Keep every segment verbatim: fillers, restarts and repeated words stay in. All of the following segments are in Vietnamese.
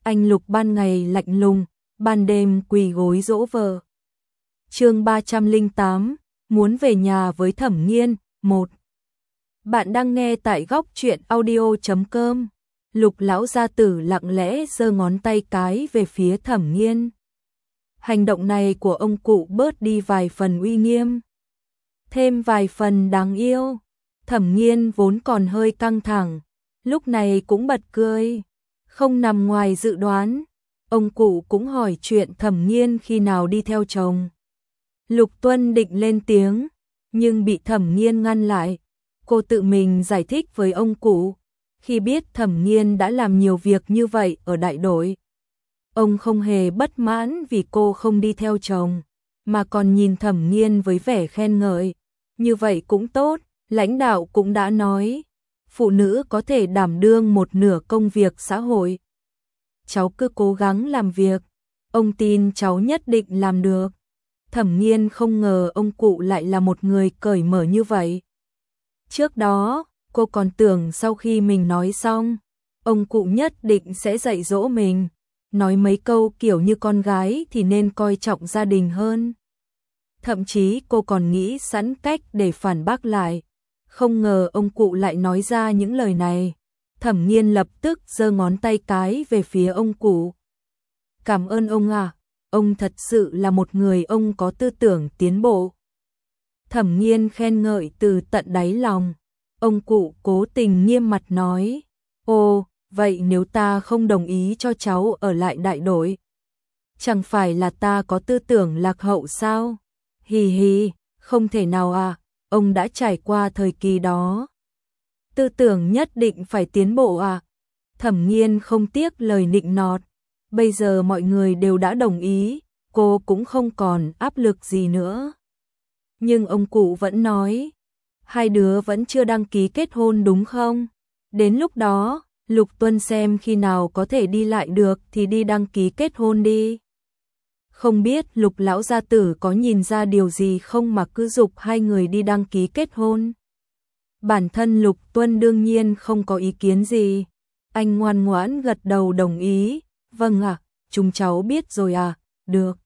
anh Lục ban ngày lạnh lùng, ban đêm quỳ gối dỗ vợ. Chương ba trăm lẻ tám, muốn về nhà với Thẩm Nghiên, một. Bạn đang nghe tại góc truyện audio chấm com. Lục lão gia tử lặng lẽ giơ ngón tay cái về phía Thẩm Nghiên. Hành động này của ông cụ bớt đi vài phần uy nghiêm, thêm vài phần đáng yêu. Thẩm Nghiên vốn còn hơi căng thẳng, lúc này cũng bật cười. Không nằm ngoài dự đoán, ông cụ cũng hỏi chuyện Thẩm Nghiên khi nào đi theo chồng. Lục Tuân định lên tiếng, nhưng bị Thẩm Nghiên ngăn lại. Cô tự mình giải thích với ông cụ, khi biết Thẩm Nghiên đã làm nhiều việc như vậy ở đại đội. Ông không hề bất mãn vì cô không đi theo chồng, mà còn nhìn Thẩm Nghiên với vẻ khen ngợi. Như vậy cũng tốt, lãnh đạo cũng đã nói, phụ nữ có thể đảm đương một nửa công việc xã hội. Cháu cứ cố gắng làm việc, ông tin cháu nhất định làm được. Thẩm Nghiên không ngờ ông cụ lại là một người cởi mở như vậy. Trước đó, cô còn tưởng sau khi mình nói xong, ông cụ nhất định sẽ dạy dỗ mình, nói mấy câu kiểu như con gái thì nên coi trọng gia đình hơn. Thậm chí cô còn nghĩ sẵn cách để phản bác lại. Không ngờ ông cụ lại nói ra những lời này. Thẩm Nghiên lập tức giơ ngón tay cái về phía ông cụ. Cảm ơn ông à, ông thật sự là một người ông có tư tưởng tiến bộ. Thẩm Nghiên khen ngợi từ tận đáy lòng. Ông cụ cố tình nghiêm mặt nói, ồ, vậy nếu ta không đồng ý cho cháu ở lại đại đội, chẳng phải là ta có tư tưởng lạc hậu sao? Hì hì, không thể nào à, ông đã trải qua thời kỳ đó. Tư tưởng nhất định phải tiến bộ à? Thẩm Nghiên không tiếc lời nịnh nọt. Bây giờ mọi người đều đã đồng ý, cô cũng không còn áp lực gì nữa. Nhưng ông cụ vẫn nói, hai đứa vẫn chưa đăng ký kết hôn đúng không? Đến lúc đó, Lục Tuân xem khi nào có thể đi lại được thì đi đăng ký kết hôn đi. Không biết Lục lão gia tử có nhìn ra điều gì không mà cứ giục hai người đi đăng ký kết hôn. Bản thân Lục Tuân đương nhiên không có ý kiến gì. Anh ngoan ngoãn gật đầu đồng ý. Vâng ạ, à, chúng cháu biết rồi à, được.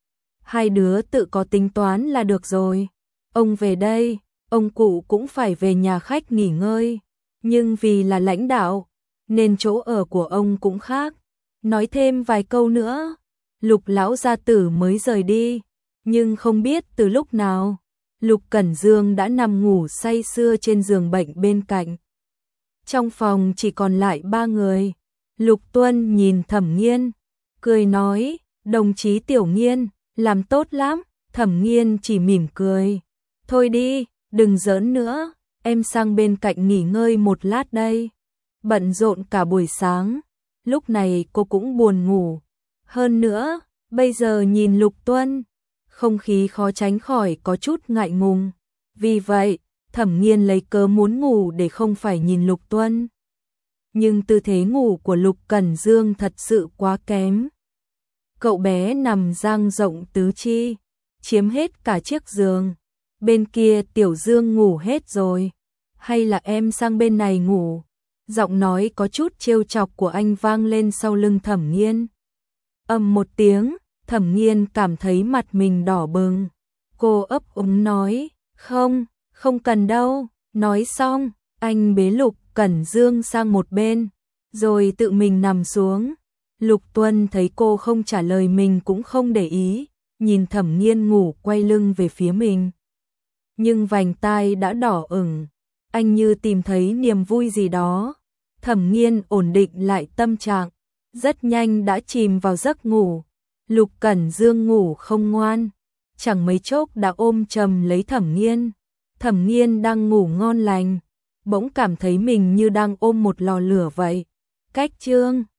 Hai đứa tự có tính toán là được rồi. Ông về đây, ông cụ cũng phải về nhà khách nghỉ ngơi. Nhưng vì là lãnh đạo, nên chỗ ở của ông cũng khác. Nói thêm vài câu nữa, Lục lão gia tử mới rời đi. Nhưng không biết từ lúc nào, Lục Cẩn Dương đã nằm ngủ say sưa trên giường bệnh bên cạnh. Trong phòng chỉ còn lại ba người. Lục Tuân nhìn Thẩm Nghiên, cười nói, đồng chí Tiểu Nghiên, làm tốt lắm. Thẩm Nghiên chỉ mỉm cười, thôi đi, đừng giỡn nữa, em sang bên cạnh nghỉ ngơi một lát đây. Bận rộn cả buổi sáng, lúc này cô cũng buồn ngủ. Hơn nữa, bây giờ nhìn Lục Tuân, không khí khó tránh khỏi có chút ngại ngùng. Vì vậy, Thẩm Nghiên lấy cớ muốn ngủ để không phải nhìn Lục Tuân. Nhưng tư thế ngủ của Lục Cẩn Dương thật sự quá kém. Cậu bé nằm dang rộng tứ chi, chiếm hết cả chiếc giường. Bên kia Tiểu Dương ngủ hết rồi. Hay là em sang bên này ngủ? Giọng nói có chút trêu chọc của anh vang lên sau lưng Thẩm Nghiên. Ầm một tiếng, Thẩm Nghiên cảm thấy mặt mình đỏ bừng. Cô ấp úng nói, không, không cần đâu. Nói xong, anh bế Lục Cẩn Dương sang một bên, rồi tự mình nằm xuống. Lục Tuân thấy cô không trả lời mình cũng không để ý, nhìn Thẩm Nghiên ngủ quay lưng về phía mình. Nhưng vành tai đã đỏ ửng, anh như tìm thấy niềm vui gì đó. Thẩm Nghiên ổn định lại tâm trạng, rất nhanh đã chìm vào giấc ngủ. Lục Cẩn Dương ngủ không ngoan, chẳng mấy chốc đã ôm chầm lấy Thẩm Nghiên. Thẩm Nghiên đang ngủ ngon lành, bỗng cảm thấy mình như đang ôm một lò lửa vậy. Cách chương